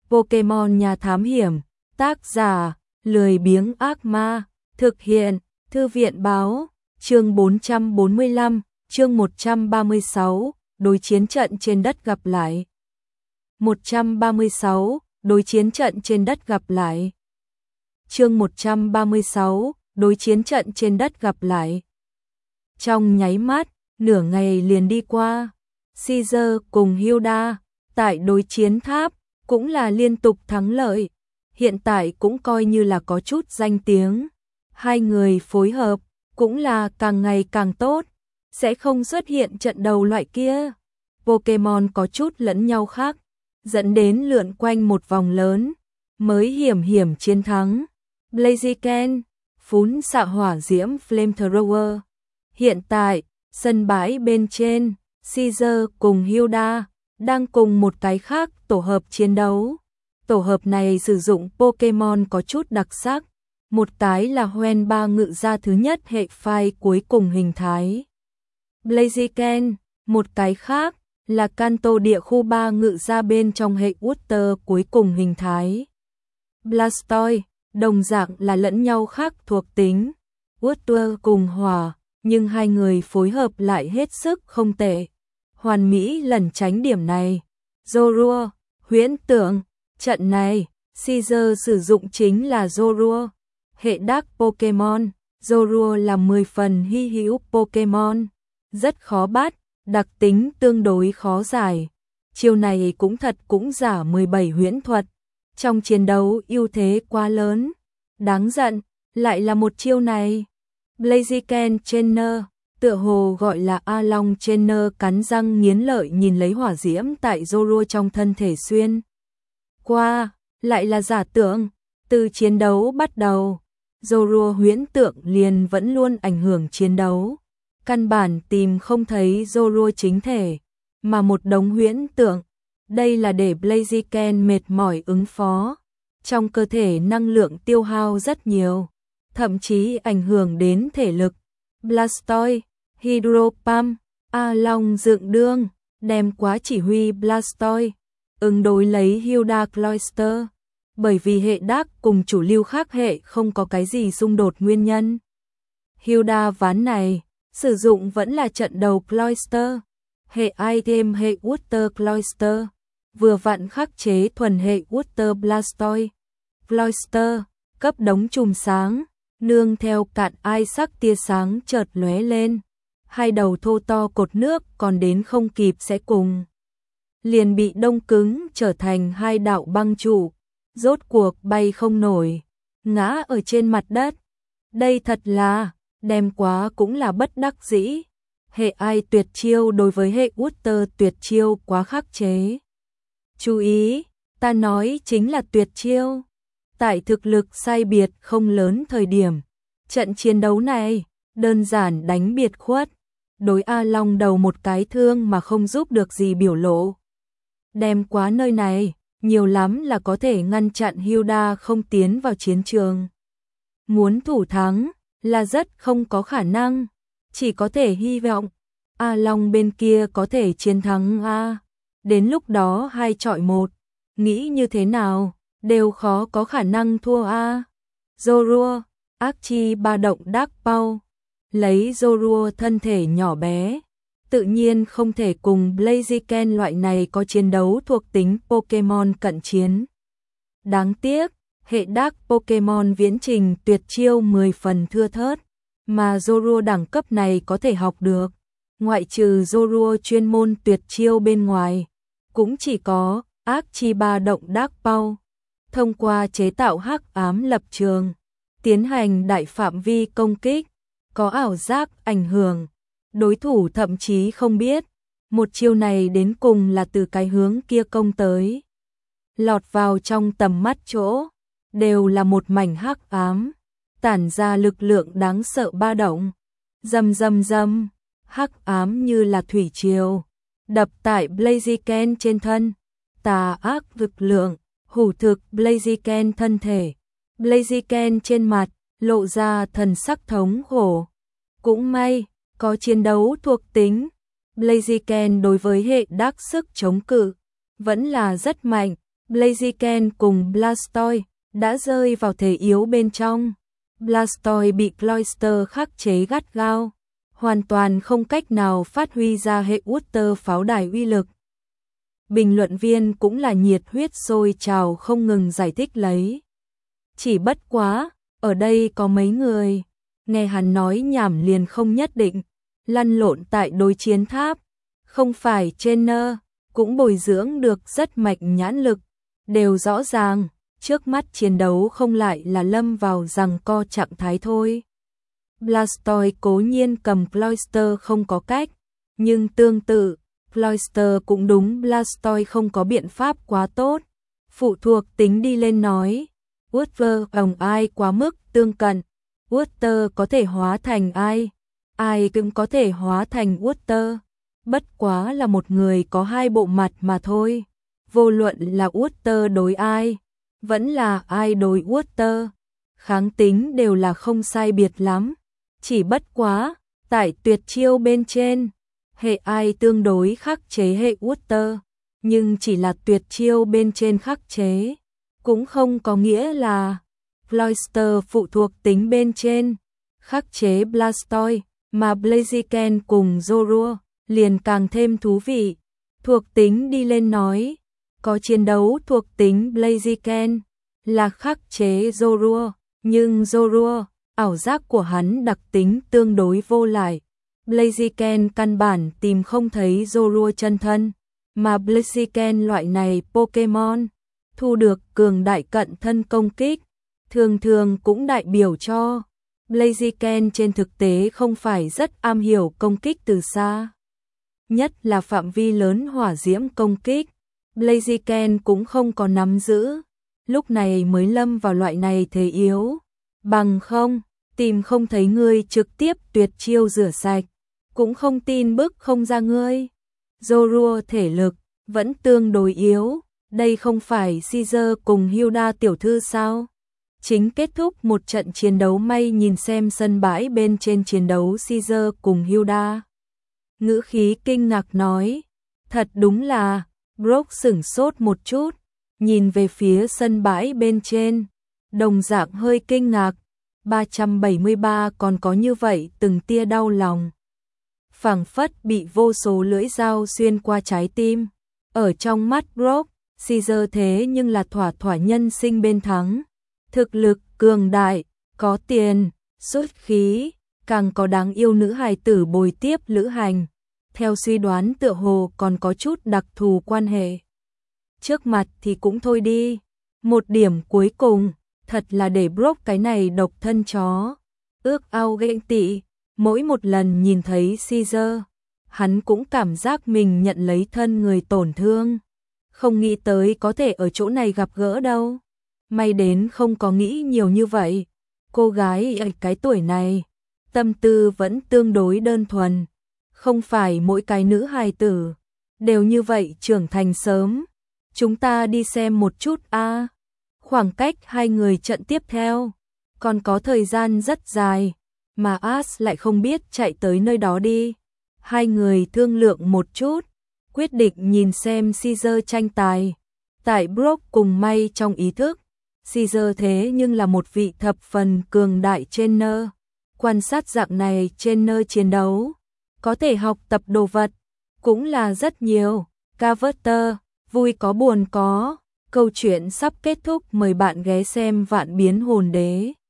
Pokemon nhà thám hiểm, tác giả, lười biếng ác ma, thực hiện, thư viện báo, chương 445, chương 136, đối chiến trận trên đất gặp lại. 136, đối chiến trận trên đất gặp lại. Chương 136, đối chiến trận trên đất gặp lại. Trong nháy mắt, nửa ngày liền đi qua, Caesar cùng Hilda, tại đối chiến tháp, cũng là liên tục thắng lợi, hiện tại cũng coi như là có chút danh tiếng. Hai người phối hợp, cũng là càng ngày càng tốt, sẽ không xuất hiện trận đầu loại kia. Pokemon có chút lẫn nhau khác, dẫn đến lượn quanh một vòng lớn, mới hiểm hiểm chiến thắng. Blaziken, phún xạ hỏa diễm Flamethrower. Hiện tại, sân bãi bên trên, Caesar cùng Hilda đang cùng một cái khác tổ hợp chiến đấu. Tổ hợp này sử dụng Pokemon có chút đặc sắc. Một cái là Hoenn 3 ngự gia thứ nhất hệ phai cuối cùng hình thái Blaziken, một cái khác là Kanto địa khu 3 ngự gia bên trong hệ Water cuối cùng hình thái Blastoise, đồng dạng là lẫn nhau khác thuộc tính Water cùng hỏa, nhưng hai người phối hợp lại hết sức không tệ, hoàn mỹ lẩn tránh điểm này. Zorua, huyễn tượng, trận này Caesar sử dụng chính là Zorua, hệ Dark Pokemon. Zorua là 10 phần hy hữu Pokemon, rất khó bắt, đặc tính tương đối khó giải. Chiêu này cũng thật cũng giả 17 huyễn thuật, trong chiến đấu ưu thế quá lớn, đáng giận, lại là một chiêu này. Blaziken Trainer, tựa hồ gọi là A Long Trainer, cắn răng nghiến lợi nhìn lấy hỏa diễm tại Zorua trong thân thể xuyên qua, lại là giả tưởng. Từ chiến đấu bắt đầu, Zorua huyễn tượng liền vẫn luôn ảnh hưởng chiến đấu, căn bản tìm không thấy Zorua chính thể, mà một đống huyễn tượng. Đây là để Blaziken mệt mỏi ứng phó, trong cơ thể năng lượng tiêu hao rất nhiều, thậm chí ảnh hưởng đến thể lực. Blastoise, Hydro Pump, A Long dựng đương, đem quá chỉ huy Blastoise ứng đối lấy Hilda Cloyster, bởi vì hệ Dark cùng chủ lưu khác hệ không có cái gì xung đột nguyên nhân. Hilda ván này, sử dụng vẫn là trận đầu Cloyster, hệ item hệ Water Cloyster, vừa vặn khắc chế thuần hệ Water Blastoise. Cloyster, cấp đống chùm sáng, nương theo cạn ai sắc tia sáng chợt lóe lên, hai đầu thô to cột nước còn đến không kịp sẽ cùng, liền bị đông cứng trở thành hai đạo băng trụ, rốt cuộc bay không nổi, ngã ở trên mặt đất. Đây thật là, đem quá cũng là bất đắc dĩ. Hệ ai tuyệt chiêu đối với hệ Water tuyệt chiêu quá khắc chế. Chú ý, ta nói chính là tuyệt chiêu. Tại thực lực sai biệt không lớn thời điểm, trận chiến đấu này đơn giản đánh biệt khuất, đối A Long đầu một cái thương mà không giúp được gì biểu lộ. Đem quá nơi này, nhiều lắm là có thể ngăn chặn Hilda không tiến vào chiến trường. Muốn thủ thắng là rất không có khả năng, chỉ có thể hy vọng A Long bên kia có thể chiến thắng A. Đến lúc đó 2 chọi 1, nghĩ như thế nào, đều khó có khả năng thua A. Zorua, Archie ba động Dark Paw, lấy Zorua thân thể nhỏ bé, tự nhiên không thể cùng Blaziken loại này có chiến đấu thuộc tính Pokemon cận chiến. Đáng tiếc, hệ Dark Pokemon viễn trình tuyệt chiêu 10 phần thưa thớt, mà Zorua đẳng cấp này có thể học được, ngoại trừ Zorua chuyên môn tuyệt chiêu bên ngoài, cũng chỉ có Archie ba động Dark Paw. Thông qua chế tạo hắc ám lập trường, tiến hành đại phạm vi công kích, có ảo giác ảnh hưởng, đối thủ thậm chí không biết, một chiêu này đến cùng là từ cái hướng kia công tới. Lọt vào trong tầm mắt chỗ, đều là một mảnh hắc ám, tản ra lực lượng đáng sợ ba động. Rầm rầm rầm, hắc ám như là thủy triều, đập tại Blaziken trên thân, tà ác lực lượng hủ thực Blaziken thân thể. Blaziken trên mặt lộ ra thần sắc thống khổ. Cũng may, có chiến đấu thuộc tính, Blaziken đối với hệ Dark sức chống cự vẫn là rất mạnh, Blaziken cùng Blastoise đã rơi vào thế yếu bên trong. Blastoise bị Cloyster khắc chế gắt gao, hoàn toàn không cách nào phát huy ra hệ Water pháo đài uy lực. Bình luận viên cũng là nhiệt huyết sôi trào không ngừng giải thích lấy. Chỉ bất quá, ở đây có mấy người, nghe hắn nói nhảm liền không nhất định, lăn lộn tại đối chiến tháp, không phải trainer, cũng bồi dưỡng được rất mạnh nhãn lực, đều rõ ràng, trước mắt chiến đấu không lại là lâm vào giằng co trạng thái thôi. Blastoise cố nhiên cầm Cloyster không có cách, nhưng tương tự, Cloyster cũng đúng Blastoise không có biện pháp quá tốt. Phụ thuộc tính đi lên nói, Water bằng ai quá mức tương cận, Water có thể hóa thành ai, ai cũng có thể hóa thành Water. Bất quá là một người có hai bộ mặt mà thôi. Vô luận là Water đối ai, vẫn là ai đối Water, kháng tính đều là không sai biệt lắm. Chỉ bất quá, tại tuyệt chiêu bên trên, hệ ai tương đối khắc chế hệ Water, nhưng chỉ là tuyệt chiêu bên trên khắc chế, cũng không có nghĩa là Cloyster phụ thuộc tính bên trên khắc chế Blastoise, mà Blaziken cùng Zorua liền càng thêm thú vị. Thuộc tính đi lên nói, có chiến đấu thuộc tính Blaziken là khắc chế Zorua, nhưng Zorua, ảo giác của hắn đặc tính tương đối vô lại. Blaziken căn bản tìm không thấy Zorua chân thân, mà Blaziken loại này Pokemon thu được cường đại cận thân công kích, thường thường cũng đại biểu cho Blaziken trên thực tế không phải rất am hiểu công kích từ xa. Nhất là phạm vi lớn hỏa diễm công kích, Blaziken cũng không có nắm giữ, lúc này mới lâm vào loại này thế yếu. Bằng không, tìm không thấy ngươi trực tiếp tuyệt chiêu rửa sạch, cũng không tin bức không ra ngươi. Zorua thể lực vẫn tương đối yếu, đây không phải Caesar cùng Hilda tiểu thư sao? Chính kết thúc một trận chiến đấu may nhìn xem sân bãi bên trên chiến đấu Caesar cùng Hilda. Ngữ khí kinh ngạc nói, thật đúng là, Brock sửng sốt một chút, nhìn về phía sân bãi bên trên, đồng dạng hơi kinh ngạc, 373 còn có như vậy từng tia đau lòng. Phảng phất bị vô số lưỡi dao xuyên qua trái tim, ở trong mắt Brock, Caesar thế nhưng là thỏa thỏa nhân sinh bên thắng. Thực lực cường đại, có tiền, xuất khí, càng có đáng yêu nữ hài tử bồi tiếp lữ hành. Theo suy đoán tựa hồ còn có chút đặc thù quan hệ. Trước mặt thì cũng thôi đi. Một điểm cuối cùng, thật là để Brock cái này độc thân chó. Ước ao ghen tị, mỗi một lần nhìn thấy Caesar, hắn cũng cảm giác mình nhận lấy thân người tổn thương. Không nghĩ tới có thể ở chỗ này gặp gỡ đâu. May đến không có nghĩ nhiều như vậy. Cô gái ở cái tuổi này, tâm tư vẫn tương đối đơn thuần. Không phải mỗi cái nữ hài tử đều như vậy trưởng thành sớm. Chúng ta đi xem một chút a. Khoảng cách hai người trận tiếp theo còn có thời gian rất dài, mà Ash lại không biết chạy tới nơi đó đi. Hai người thương lượng một chút, quyết định nhìn xem Caesar tranh tài. Tại Brock cùng May trong ý thức, Caesar thế nhưng là một vị thập phần cường đại trainer. Quan sát dạng này trainer chiến đấu, có thể học tập đồ vật, cũng là rất nhiều. Carver, vui có buồn có. Câu chuyện sắp kết thúc, mời bạn ghé xem Vạn Biến Hồn Đế.